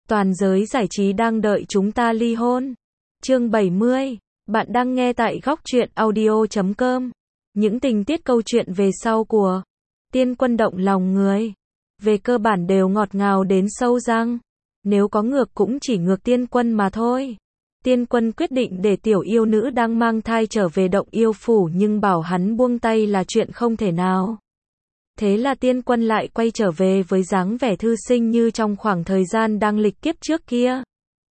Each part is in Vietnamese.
Toàn giới giải trí đang đợi chúng ta ly hôn. Chương 70. Bạn đang nghe tại góc truyện audio.com. Những tình tiết câu chuyện về sau của Tiên Quân động lòng người, về cơ bản đều ngọt ngào đến sâu răng. Nếu có ngược cũng chỉ ngược Tiên Quân mà thôi. Tiên Quân quyết định để tiểu yêu nữ đang mang thai trở về động yêu phủ, nhưng bảo hắn buông tay là chuyện không thể nào. Thế là Tiên Quân lại quay trở về với dáng vẻ thư sinh như trong khoảng thời gian đang lịch kiếp trước kia.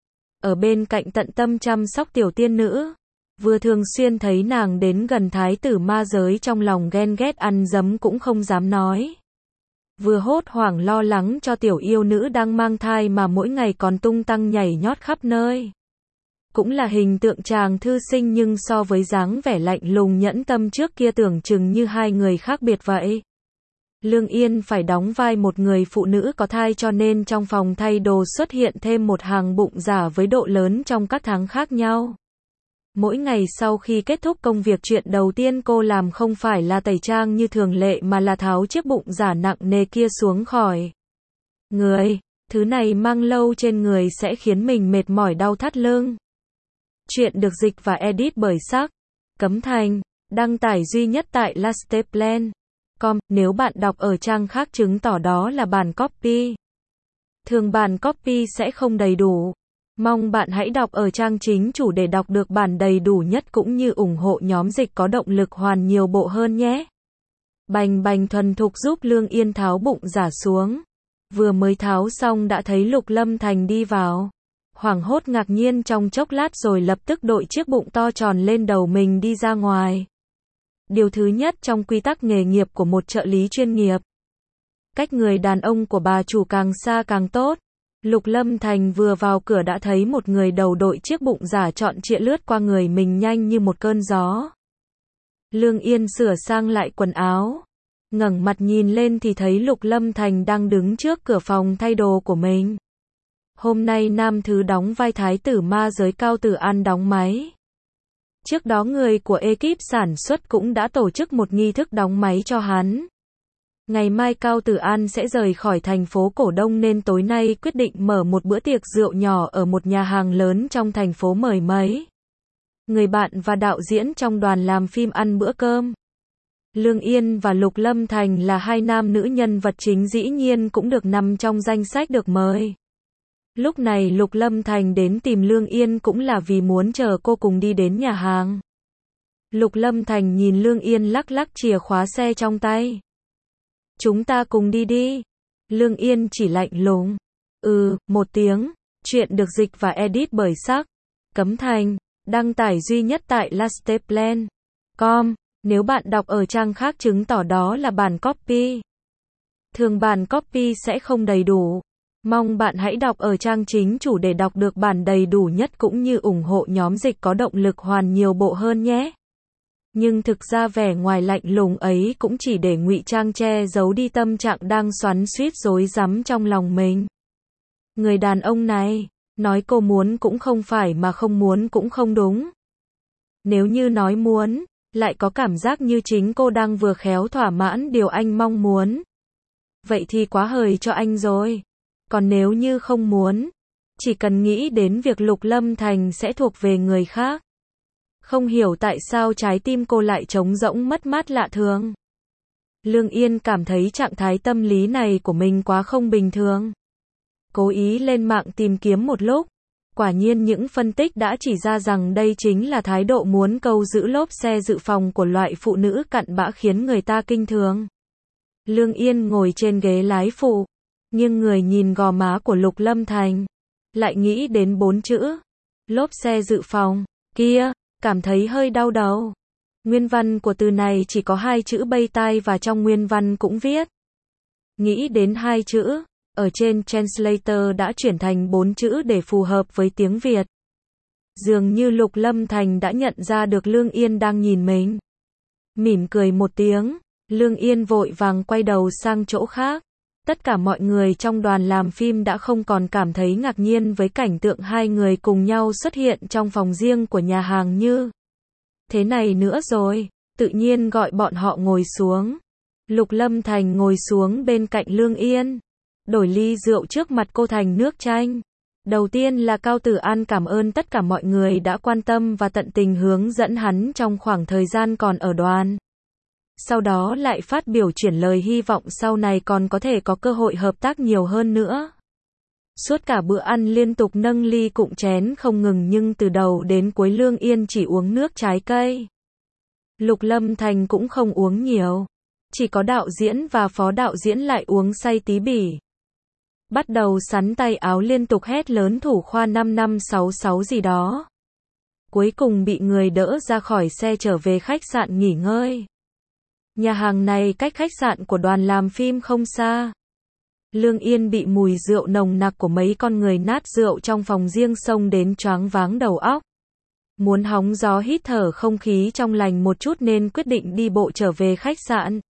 Ở bên cạnh tận tâm chăm sóc tiểu tiên nữ, vừa thường xuyên thấy nàng đến gần thái tử ma giới, trong lòng ghen ghét ăn dấm cũng không dám nói. Vừa hốt hoảng lo lắng cho tiểu yêu nữ đang mang thai mà mỗi ngày còn tung tăng nhảy nhót khắp nơi. Cũng là hình tượng chàng thư sinh, nhưng so với dáng vẻ lạnh lùng nhẫn tâm trước kia tưởng chừng như hai người khác biệt vậy. Lương Yên phải đóng vai một người phụ nữ có thai, cho nên trong phòng thay đồ xuất hiện thêm một hàng bụng giả với độ lớn trong các tháng khác nhau. Mỗi ngày sau khi kết thúc công việc, chuyện đầu tiên cô làm không phải là tẩy trang như thường lệ mà là tháo chiếc bụng giả nặng nề kia xuống khỏi người. Thứ này mang lâu trên người sẽ khiến mình mệt mỏi đau thắt lưng. Chuyện được dịch và edit bởi Sắc Cấm Thành, đăng tải duy nhất tại lasteplan.com. Nếu bạn đọc ở trang khác chứng tỏ đó là bản copy. Thường bản copy sẽ không đầy đủ. Mong bạn hãy đọc ở trang chính chủ để đọc được bản đầy đủ nhất, cũng như ủng hộ nhóm dịch có động lực hoàn nhiều bộ hơn nhé. Bành Bành thuần thục giúp Lương Yên tháo bụng giả xuống. Vừa mới tháo xong đã thấy Lục Lâm Thành đi vào. Hoảng hốt ngạc nhiên trong chốc lát rồi lập tức đội chiếc bụng to tròn lên đầu mình đi ra ngoài. Điều thứ nhất trong quy tắc nghề nghiệp của một trợ lý chuyên nghiệp, cách người đàn ông của bà chủ càng xa càng tốt. Lục Lâm Thành vừa vào cửa đã thấy một người đầu đội chiếc bụng giả trọn trịa lướt qua người mình nhanh như một cơn gió. Lương Yên sửa sang lại quần áo, ngẩng mặt nhìn lên thì thấy Lục Lâm Thành đang đứng trước cửa phòng thay đồ của mình. Hôm nay nam thứ đóng vai thái tử ma giới Cao Tử An đóng máy. Trước đó người của ekip sản xuất cũng đã tổ chức một nghi thức đóng máy cho hắn. Ngày mai Cao Tử An sẽ rời khỏi thành phố Cổ Đông nên tối nay quyết định mở một bữa tiệc rượu nhỏ ở một nhà hàng lớn trong thành phố, mời mấy người bạn và đạo diễn trong đoàn làm phim ăn bữa cơm. Lương Yên và Lục Lâm Thành là hai nam nữ nhân vật chính, dĩ nhiên cũng được nằm trong danh sách được mời. Lúc này Lục Lâm Thành đến tìm Lương Yên cũng là vì muốn chờ cô cùng đi đến nhà hàng. Lục Lâm Thành nhìn Lương Yên lắc lắc chìa khóa xe trong tay. Chúng ta cùng đi đi. Lương Yên chỉ lạnh lùng. Một tiếng. Chuyện được dịch và edit bởi Sắc Cấm Thành, đăng tải duy nhất tại lasteplan.com. Nếu bạn đọc ở trang khác chứng tỏ đó là bản copy. Thường bản copy sẽ không đầy đủ. Mong bạn hãy đọc ở trang chính chủ để đọc được bản đầy đủ nhất, cũng như ủng hộ nhóm dịch có động lực hoàn nhiều bộ hơn nhé. Nhưng thực ra vẻ ngoài lạnh lùng ấy cũng chỉ để ngụy trang che giấu đi tâm trạng đang xoắn xuýt rối rắm trong lòng mình. Người đàn ông này, nói cô muốn cũng không phải mà không muốn cũng không đúng. Nếu như nói muốn, lại có cảm giác như chính cô đang vừa khéo thỏa mãn điều anh mong muốn. Vậy thì quá hời cho anh rồi. Còn nếu như không muốn, chỉ cần nghĩ đến việc Lục Lâm Thành sẽ thuộc về người khác. Không hiểu tại sao trái tim cô lại trống rỗng mất mát lạ thường. Lương Yên cảm thấy trạng thái tâm lý này của mình quá không bình thường. Cố ý lên mạng tìm kiếm một lúc, quả nhiên những phân tích đã chỉ ra rằng đây chính là thái độ muốn câu giữ lốp xe dự phòng của loại phụ nữ cặn bã khiến người ta kinh thường. Lương Yên ngồi trên ghế lái phụ, nhưng người nhìn gò má của Lục Lâm Thành, lại nghĩ đến 4 chữ lốp xe dự phòng kia, cảm thấy hơi đau đầu. Nguyên văn của từ này chỉ có 2 chữ bay tai, và trong nguyên văn cũng viết. Nghĩ đến 2 chữ, ở trên translator đã chuyển thành 4 chữ để phù hợp với tiếng Việt. Dường như Lục Lâm Thành đã nhận ra được Lương Yên đang nhìn mình. Mỉm cười một tiếng, Lương Yên vội vàng quay đầu sang chỗ khác. Tất cả mọi người trong đoàn làm phim đã không còn cảm thấy ngạc nhiên với cảnh tượng hai người cùng nhau xuất hiện trong phòng riêng của nhà hàng như thế này nữa rồi, tự nhiên gọi bọn họ ngồi xuống. Lục Lâm Thành ngồi xuống bên cạnh Lương Yên, đổi ly rượu trước mặt cô thành nước chanh. Đầu tiên là Cao Tử An cảm ơn tất cả mọi người đã quan tâm và tận tình hướng dẫn hắn trong khoảng thời gian còn ở đoàn. Sau đó lại phát biểu chuyển lời hy vọng sau này còn có thể có cơ hội hợp tác nhiều hơn nữa. Suốt cả bữa ăn liên tục nâng ly cụng chén không ngừng nhưng từ đầu đến cuối Lương Yên chỉ uống nước trái cây. Lục Lâm Thành cũng không uống nhiều. Chỉ có đạo diễn và phó đạo diễn lại uống say tí bỉ. Bắt đầu sắn tay áo liên tục hét lớn thủ khoa 5566 gì đó. Cuối cùng bị người đỡ ra khỏi xe trở về khách sạn nghỉ ngơi. Nhà hàng này cách khách sạn của đoàn làm phim không xa. Lương Yên bị mùi rượu nồng nặc của mấy con người nát rượu trong phòng riêng xông đến choáng váng đầu óc. Muốn hóng gió hít thở không khí trong lành một chút nên quyết định đi bộ trở về khách sạn.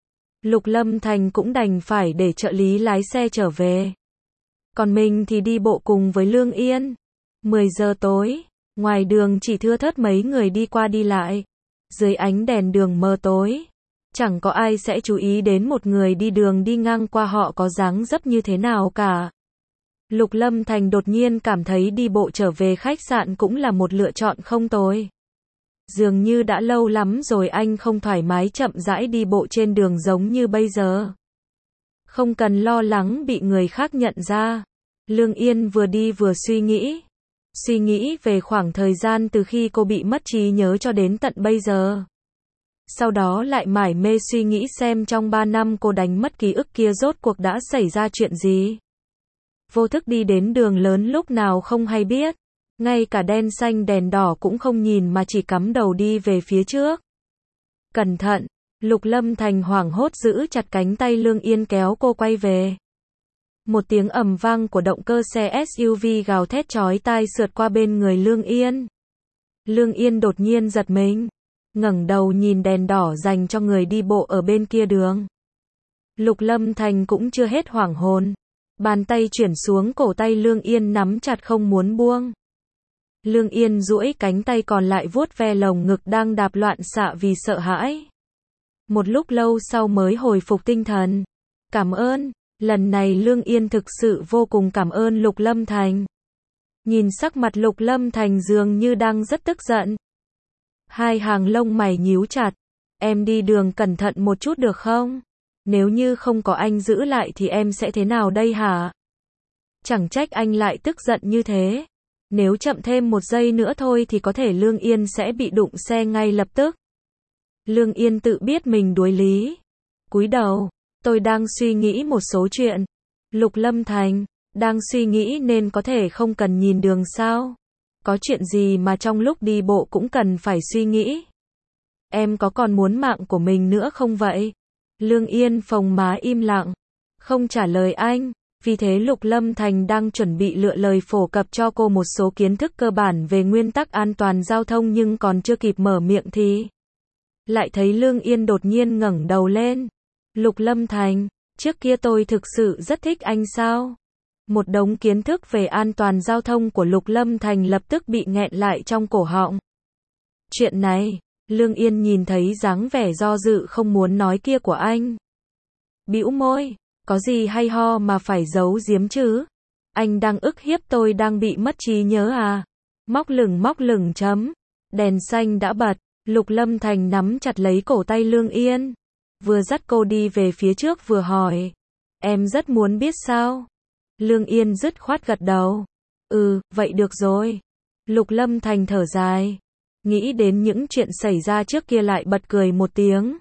Lục Lâm Thành cũng đành phải để trợ lý lái xe trở về. Còn mình thì đi bộ cùng với Lương Yên. 10 giờ tối, ngoài đường chỉ thưa thớt mấy người đi qua đi lại. Dưới ánh đèn đường mờ tối, chẳng có ai sẽ chú ý đến một người đi đường đi ngang qua họ có dáng dấp như thế nào cả. Lục Lâm Thành đột nhiên cảm thấy đi bộ trở về khách sạn cũng là một lựa chọn không tồi. Dường như đã lâu lắm rồi anh không thoải mái chậm rãi đi bộ trên đường giống như bây giờ. Không cần lo lắng bị người khác nhận ra. Lương Yên vừa đi vừa suy nghĩ. Suy nghĩ về khoảng thời gian từ khi cô bị mất trí nhớ cho đến tận bây giờ. Sau đó lại mải mê suy nghĩ xem trong 3 năm cô đánh mất ký ức kia rốt cuộc đã xảy ra chuyện gì. Vô thức đi đến đường lớn lúc nào không hay biết. Ngay cả đèn xanh đèn đỏ cũng không nhìn mà chỉ cắm đầu đi về phía trước. Cẩn thận, Lục Lâm Thành hoảng hốt giữ chặt cánh tay Lương Yên kéo cô quay về. Một tiếng ầm vang của động cơ xe SUV gào thét chói tai sượt qua bên người Lương Yên. Lương Yên đột nhiên giật mình, ngẩng đầu nhìn đèn đỏ dành cho người đi bộ ở bên kia đường. Lục Lâm Thành cũng chưa hết hoảng hồn. Bàn tay chuyển xuống cổ tay Lương Yên nắm chặt không muốn buông. Lương Yên duỗi cánh tay còn lại vuốt ve lồng ngực đang đạp loạn xạ vì sợ hãi. Một lúc lâu sau mới hồi phục tinh thần. Cảm ơn, lần này Lương Yên thực sự vô cùng cảm ơn Lục Lâm Thành. Nhìn sắc mặt Lục Lâm Thành dường như đang rất tức giận. Hai hàng lông mày nhíu chặt. Em đi đường cẩn thận một chút được không? Nếu như không có anh giữ lại thì em sẽ thế nào đây hả? Chẳng trách anh lại tức giận như thế. Nếu chậm thêm 1 giây nữa thôi thì có thể Lương Yên sẽ bị đụng xe ngay lập tức. Lương Yên tự biết mình đuối lý. Cúi đầu, tôi đang suy nghĩ một số chuyện. Lục Lâm Thành, đang suy nghĩ nên có thể không cần nhìn đường sao? Có chuyện gì mà trong lúc đi bộ cũng cần phải suy nghĩ? Em có còn muốn mạng của mình nữa không vậy? Lương Yên phồng má im lặng, không trả lời anh. Vì thế Lục Lâm Thành đang chuẩn bị lựa lời phổ cập cho cô một số kiến thức cơ bản về nguyên tắc an toàn giao thông nhưng còn chưa kịp mở miệng thì lại thấy Lương Yên đột nhiên ngẩng đầu lên. Lục Lâm Thành, trước kia tôi thực sự rất thích anh sao? Một đống kiến thức về an toàn giao thông của Lục Lâm Thành lập tức bị nghẹn lại trong cổ họng. Chuyện này, Lương Yên nhìn thấy dáng vẻ do dự không muốn nói kia của anh. Bĩu môi, có gì hay ho mà phải giấu giếm chứ? Anh đang ức hiếp tôi đang bị mất trí nhớ à? Móc lửng chấm. Đèn xanh đã bật, Lục Lâm Thành nắm chặt lấy cổ tay Lương Yên. Vừa dắt cô đi về phía trước vừa hỏi. Em rất muốn biết sao? Lương Yên dứt khoát gật đầu. Vậy được rồi. Lục Lâm Thành thở dài. Nghĩ đến những chuyện xảy ra trước kia lại bật cười một tiếng.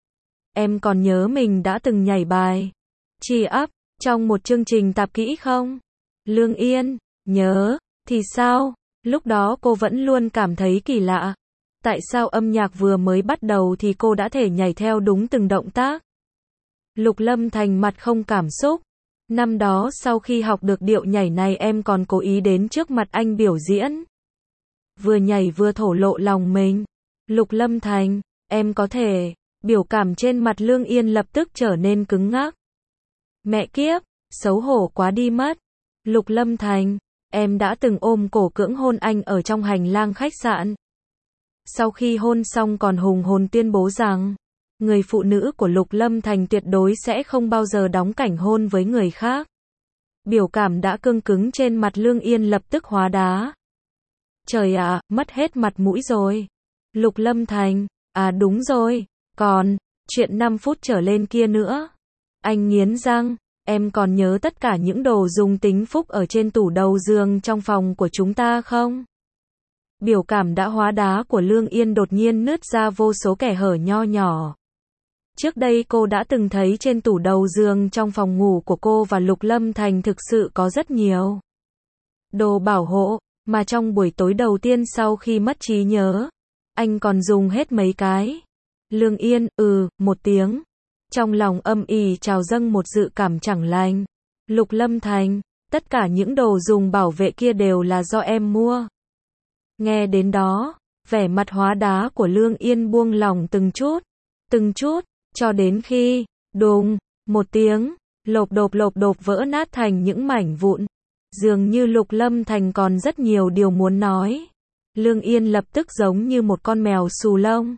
Em còn nhớ mình đã từng nhảy bài Cheer Up trong một chương trình tạp kỹ không? Lương Yên, nhớ, thì sao? Lúc đó cô vẫn luôn cảm thấy kỳ lạ. Tại sao âm nhạc vừa mới bắt đầu thì cô đã thể nhảy theo đúng từng động tác? Lục Lâm Thành mặt không cảm xúc. Năm đó sau khi học được điệu nhảy này em còn cố ý đến trước mặt anh biểu diễn. Vừa nhảy vừa thổ lộ lòng mình. Lục Lâm Thành, em có thể. Biểu cảm trên mặt Lương Yên lập tức trở nên cứng ngắc. Mẹ kiếp, xấu hổ quá đi mất. Lục Lâm Thành, em đã từng ôm cổ cưỡng hôn anh ở trong hành lang khách sạn. Sau khi hôn xong còn hùng hồn tuyên bố rằng, người phụ nữ của Lục Lâm Thành tuyệt đối sẽ không bao giờ đóng cảnh hôn với người khác. Biểu cảm đã cương cứng trên mặt Lương Yên lập tức hóa đá. Trời ạ, mất hết mặt mũi rồi. Lục Lâm Thành, à đúng rồi, còn, chuyện 5 phút trở lên kia nữa. Anh nghiến răng, em còn nhớ tất cả những đồ dùng tính phúc ở trên tủ đầu giường trong phòng của chúng ta không? Biểu cảm đã hóa đá của Lương Yên đột nhiên nứt ra vô số kẻ hở nho nhỏ. Trước đây cô đã từng thấy trên tủ đầu giường trong phòng ngủ của cô và Lục Lâm Thành thực sự có rất nhiều đồ bảo hộ, mà trong buổi tối đầu tiên sau khi mất trí nhớ, anh còn dùng hết mấy cái. Lương Yên, một tiếng. Trong lòng âm ỉ trào dâng một dự cảm chẳng lành. Lục Lâm Thành, tất cả những đồ dùng bảo vệ kia đều là do em mua. Nghe đến đó, vẻ mặt hóa đá của Lương Yên buông lỏng từng chút, cho đến khi, đùng, một tiếng, lộp độp vỡ nát thành những mảnh vụn. Dường như Lục Lâm Thành còn rất nhiều điều muốn nói. Lương Yên lập tức giống như một con mèo xù lông.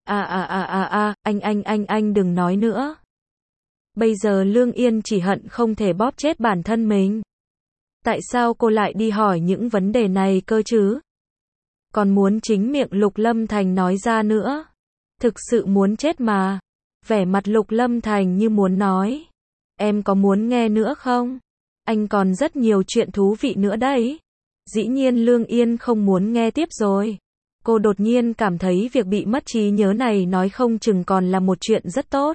Anh đừng nói nữa. Bây giờ Lương Yên chỉ hận không thể bóp chết bản thân mình. Tại sao cô lại đi hỏi những vấn đề này cơ chứ? Còn muốn chính miệng Lục Lâm Thành nói ra nữa. Thực sự muốn chết mà. Vẻ mặt Lục Lâm Thành như muốn nói. Em có muốn nghe nữa không? Anh còn rất nhiều chuyện thú vị nữa đấy. Dĩ nhiên Lương Yên không muốn nghe tiếp rồi. Cô đột nhiên cảm thấy việc bị mất trí nhớ này nói không chừng còn là một chuyện rất tốt.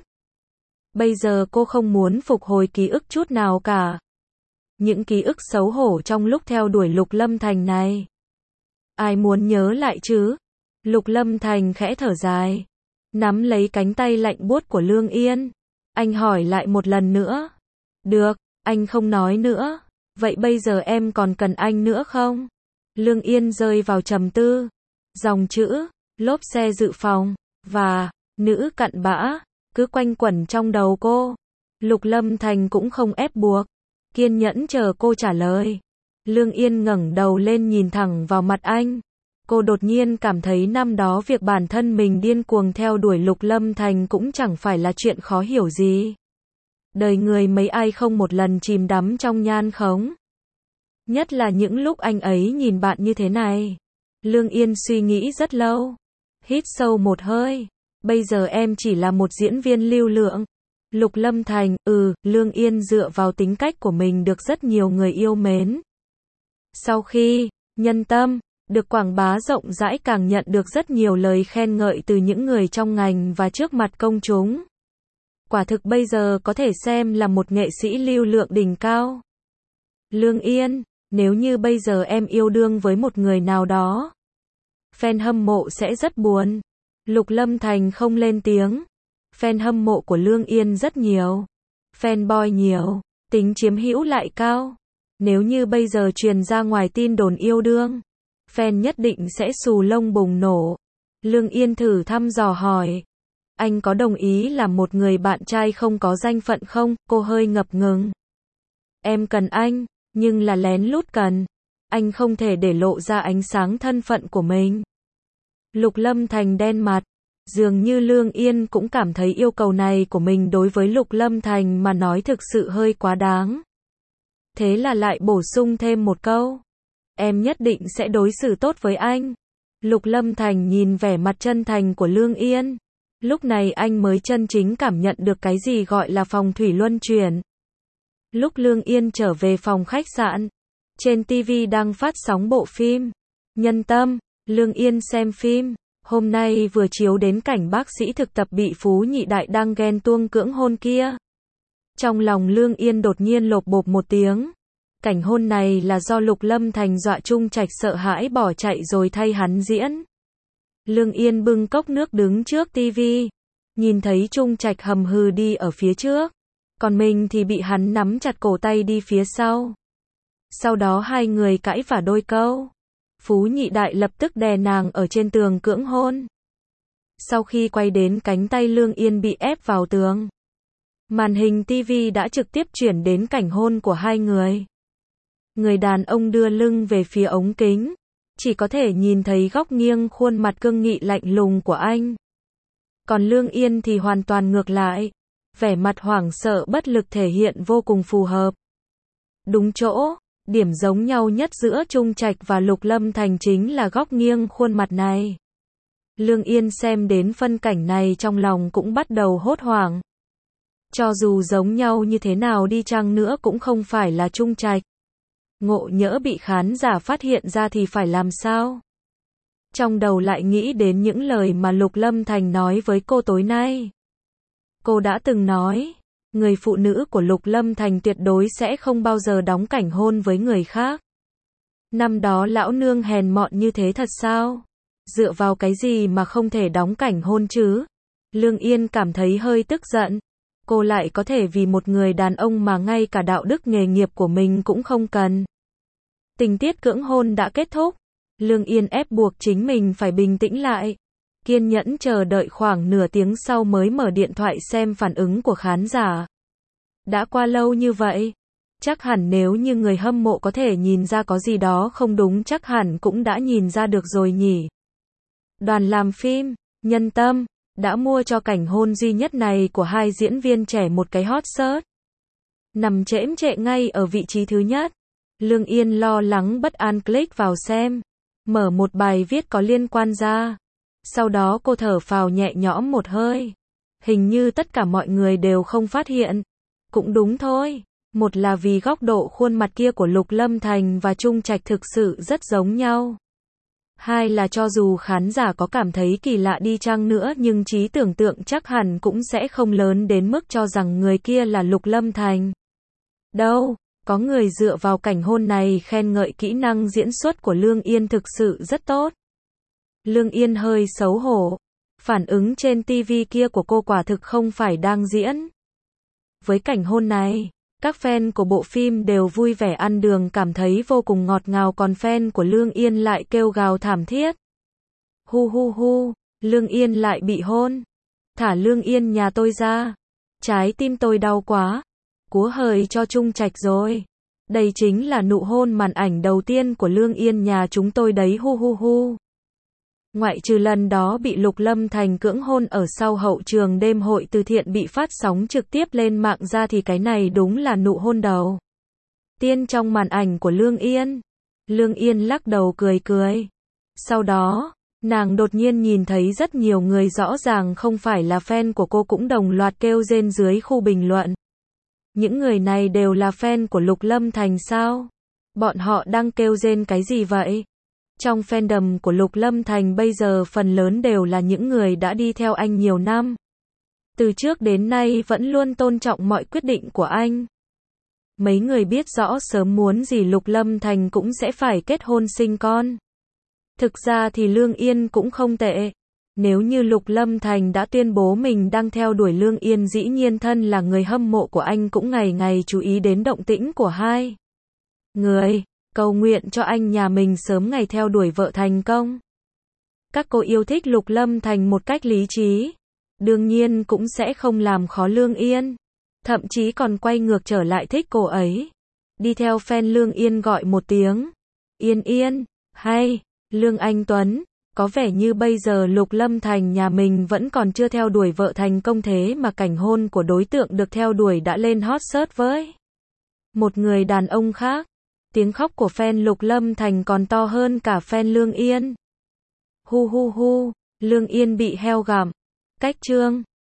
Bây giờ cô không muốn phục hồi ký ức chút nào cả. Những ký ức xấu hổ trong lúc theo đuổi Lục Lâm Thành này. Ai muốn nhớ lại chứ? Lục Lâm Thành khẽ thở dài. Nắm lấy cánh tay lạnh buốt của Lương Yên. Anh hỏi lại một lần nữa. Được, anh không nói nữa. Vậy bây giờ em còn cần anh nữa không? Lương Yên rơi vào trầm tư. Dòng chữ, lốp xe dự phòng, và, nữ cặn bã, cứ quanh quẩn trong đầu cô. Lục Lâm Thành cũng không ép buộc. Kiên nhẫn chờ cô trả lời. Lương Yên ngẩng đầu lên nhìn thẳng vào mặt anh. Cô đột nhiên cảm thấy năm đó việc bản thân mình điên cuồng theo đuổi Lục Lâm Thành cũng chẳng phải là chuyện khó hiểu gì. Đời người mấy ai không một lần chìm đắm trong nhan khống. Nhất là những lúc anh ấy nhìn bạn như thế này. Lương Yên suy nghĩ rất lâu. Hít sâu một hơi. Bây giờ em chỉ là một diễn viên lưu lượng. Lục Lâm Thành, Lương Yên dựa vào tính cách của mình được rất nhiều người yêu mến. Sau khi, nhân tâm, được quảng bá rộng rãi càng nhận được rất nhiều lời khen ngợi từ những người trong ngành và trước mặt công chúng. Quả thực bây giờ có thể xem là một nghệ sĩ lưu lượng đỉnh cao. Lương Yên, nếu như bây giờ em yêu đương với một người nào đó, fan hâm mộ sẽ rất buồn. Lục Lâm Thành không lên tiếng. Fan hâm mộ của Lương Yên rất nhiều. Fanboy nhiều, tính chiếm hữu lại cao. Nếu như bây giờ truyền ra ngoài tin đồn yêu đương, fan nhất định sẽ xù lông bùng nổ. Lương Yên thử thăm dò hỏi. Anh có đồng ý làm một người bạn trai không có danh phận không? Cô hơi ngập ngừng. Em cần anh, nhưng là lén lút cần. Anh không thể để lộ ra ánh sáng thân phận của mình. Lục Lâm Thành đen mặt. Dường như Lương Yên cũng cảm thấy yêu cầu này của mình đối với Lục Lâm Thành mà nói thực sự hơi quá đáng. Thế là lại bổ sung thêm một câu. Em nhất định sẽ đối xử tốt với anh. Lục Lâm Thành nhìn vẻ mặt chân thành của Lương Yên. Lúc này anh mới chân chính cảm nhận được cái gì gọi là phong thủy luân chuyển. Lúc Lương Yên trở về phòng khách sạn, trên TV đang phát sóng bộ phim Nhân Tâm. Lương Yên xem phim. Hôm nay vừa chiếu đến cảnh bác sĩ thực tập bị Phú Nhị Đại đang ghen tuông cưỡng hôn kia. Trong lòng Lương Yên đột nhiên lộp bộp một tiếng. Cảnh hôn này là do Lục Lâm Thành dọa Trung Trạch sợ hãi bỏ chạy rồi thay hắn diễn. Lương Yên bưng cốc nước đứng trước TV. Nhìn thấy Trung Trạch hầm hừ đi ở phía trước. Còn mình thì bị hắn nắm chặt cổ tay đi phía sau. Sau đó hai người cãi vả đôi câu. Phú Nhị Đại lập tức đè nàng ở trên tường cưỡng hôn. Sau khi quay đến cánh tay Lương Yên bị ép vào tường, màn hình TV đã trực tiếp chuyển đến cảnh hôn của hai người. Người đàn ông đưa lưng về phía ống kính, chỉ có thể nhìn thấy góc nghiêng khuôn mặt cương nghị lạnh lùng của anh. Còn Lương Yên thì hoàn toàn ngược lại, vẻ mặt hoảng sợ bất lực thể hiện vô cùng phù hợp. Đúng chỗ, điểm giống nhau nhất giữa Trung Trạch và Lục Lâm Thành chính là góc nghiêng khuôn mặt này. Lương Yên xem đến phân cảnh này trong lòng cũng bắt đầu hốt hoảng. Cho dù giống nhau như thế nào đi chăng nữa cũng không phải là Trung Trạch. Ngộ nhỡ bị khán giả phát hiện ra thì phải làm sao? Trong đầu lại nghĩ đến những lời mà Lục Lâm Thành nói với cô tối nay. Cô đã từng nói, người phụ nữ của Lục Lâm Thành tuyệt đối sẽ không bao giờ đóng cảnh hôn với người khác. Năm đó lão nương hèn mọn như thế thật sao? Dựa vào cái gì mà không thể đóng cảnh hôn chứ? Lương Yên cảm thấy hơi tức giận. Cô lại có thể vì một người đàn ông mà ngay cả đạo đức nghề nghiệp của mình cũng không cần. Tình tiết cưỡng hôn đã kết thúc. Lương Yên ép buộc chính mình phải bình tĩnh lại. Kiên nhẫn chờ đợi khoảng nửa tiếng sau mới mở điện thoại xem phản ứng của khán giả. Đã qua lâu như vậy. Chắc hẳn nếu như người hâm mộ có thể nhìn ra có gì đó không đúng chắc hẳn cũng đã nhìn ra được rồi nhỉ. Đoàn làm phim, Nhân Tâm, đã mua cho cảnh hôn duy nhất này của hai diễn viên trẻ một cái hot search. Nằm chễm chệ ngay ở vị trí thứ nhất. Lương Yên lo lắng bất an click vào xem. Mở một bài viết có liên quan ra. Sau đó cô thở phào nhẹ nhõm một hơi. Hình như tất cả mọi người đều không phát hiện. Cũng đúng thôi. Một là vì góc độ khuôn mặt kia của Lục Lâm Thành và Trung Trạch thực sự rất giống nhau. Hai là cho dù khán giả có cảm thấy kỳ lạ đi chăng nữa nhưng trí tưởng tượng chắc hẳn cũng sẽ không lớn đến mức cho rằng người kia là Lục Lâm Thành. Đâu, có người dựa vào cảnh hôn này khen ngợi kỹ năng diễn xuất của Lương Yên thực sự rất tốt. Lương Yên hơi xấu hổ. Phản ứng trên TV kia của cô quả thực không phải đang diễn. Với cảnh hôn này, các fan của bộ phim đều vui vẻ ăn đường cảm thấy vô cùng ngọt ngào còn fan của Lương Yên lại kêu gào thảm thiết. Hu hu hu, Lương Yên lại bị hôn. Thả Lương Yên nhà tôi ra. Trái tim tôi đau quá. Cúa hời cho Trung Trạch rồi. Đây chính là nụ hôn màn ảnh đầu tiên của Lương Yên nhà chúng tôi đấy hu hu hu. Ngoại trừ lần đó bị Lục Lâm Thành cưỡng hôn ở sau hậu trường đêm hội từ thiện bị phát sóng trực tiếp lên mạng ra thì cái này đúng là nụ hôn đầu tiên trong màn ảnh của Lương Yên. Lương Yên lắc đầu cười cười. Sau đó, nàng đột nhiên nhìn thấy rất nhiều người rõ ràng không phải là fan của cô cũng đồng loạt kêu rên dưới khu bình luận. Những người này đều là fan của Lục Lâm Thành sao? Bọn họ đang kêu rên cái gì vậy? Trong fandom của Lục Lâm Thành bây giờ phần lớn đều là những người đã đi theo anh nhiều năm. Từ trước đến nay vẫn luôn tôn trọng mọi quyết định của anh. Mấy người biết rõ sớm muốn gì Lục Lâm Thành cũng sẽ phải kết hôn sinh con. Thực ra thì Lương Yên cũng không tệ. Nếu như Lục Lâm Thành đã tuyên bố mình đang theo đuổi Lương Yên dĩ nhiên thân là người hâm mộ của anh cũng ngày ngày chú ý đến động tĩnh của hai người. Cầu nguyện cho anh nhà mình sớm ngày theo đuổi vợ thành công. Các cô yêu thích Lục Lâm Thành một cách lý trí. Đương nhiên cũng sẽ không làm khó Lương Yên. Thậm chí còn quay ngược trở lại thích cô ấy. Đi theo fan Lương Yên gọi một tiếng. Yên Yên, hay, Lương Anh Tuấn. Có vẻ như bây giờ Lục Lâm Thành nhà mình vẫn còn chưa theo đuổi vợ thành công thế mà cảnh hôn của đối tượng được theo đuổi đã lên hot search với một người đàn ông khác. Tiếng khóc của fan Lục Lâm Thành còn to hơn cả fan Lương Yên. Hu hu hu, Lương Yên bị heo gặm. Cách chương